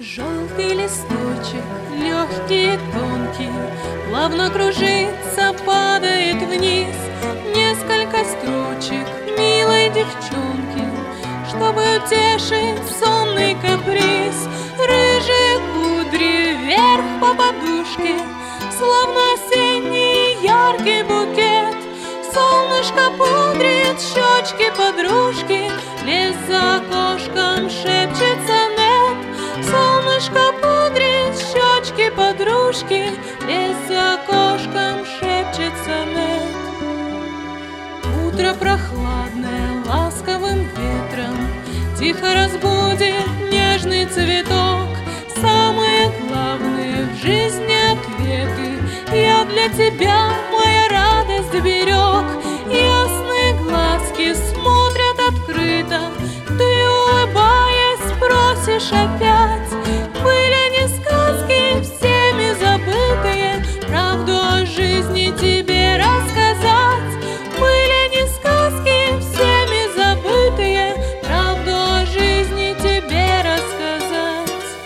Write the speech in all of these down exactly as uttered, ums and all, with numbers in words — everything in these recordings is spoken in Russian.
Желтый листочек, легкий и тонкий, плавно кружится, падает вниз. Несколько строчек милой девчонки, чтобы утешить сонный каприз. Рыжие кудри вверх по подушке, словно осенний яркий букет. Солнышко пудрит щечки подружки, лес за окошком шепчет сонет. Солнышко пудрит щечки подружки, лес за окошком шепчет сонет. Утро прохладное, ласковым ветром тихо разбудит нежный цветок. Самые главные в жизни ответы я для тебя, моя радость, берег. Ясные глазки смотрят открыто, ты, улыбаясь, просишь опять. Были они сказки, всеми забытые, правду о жизни тебе рассказать. Были они сказки, всеми забытые, правду о жизни тебе рассказать.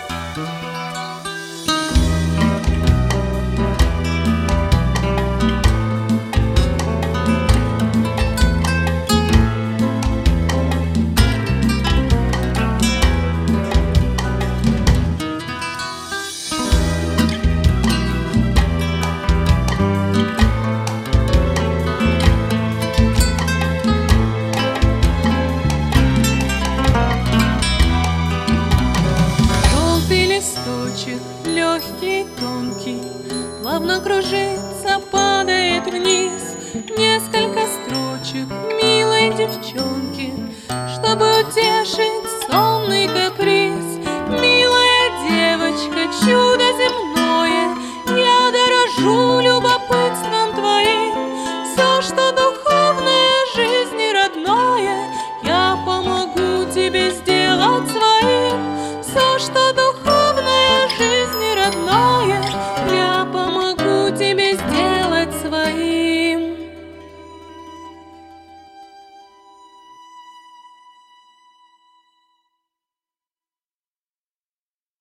Листочек легкий, тонкий, плавно кружится, падает вниз. Несколько строчек милой девчонки, чтобы утешить сонный каприз. Милая девочка, чудо земное, я дорожу любопытством твоим. Все, что духовное, жизни родное, я помогу тебе сделать своим. Все, что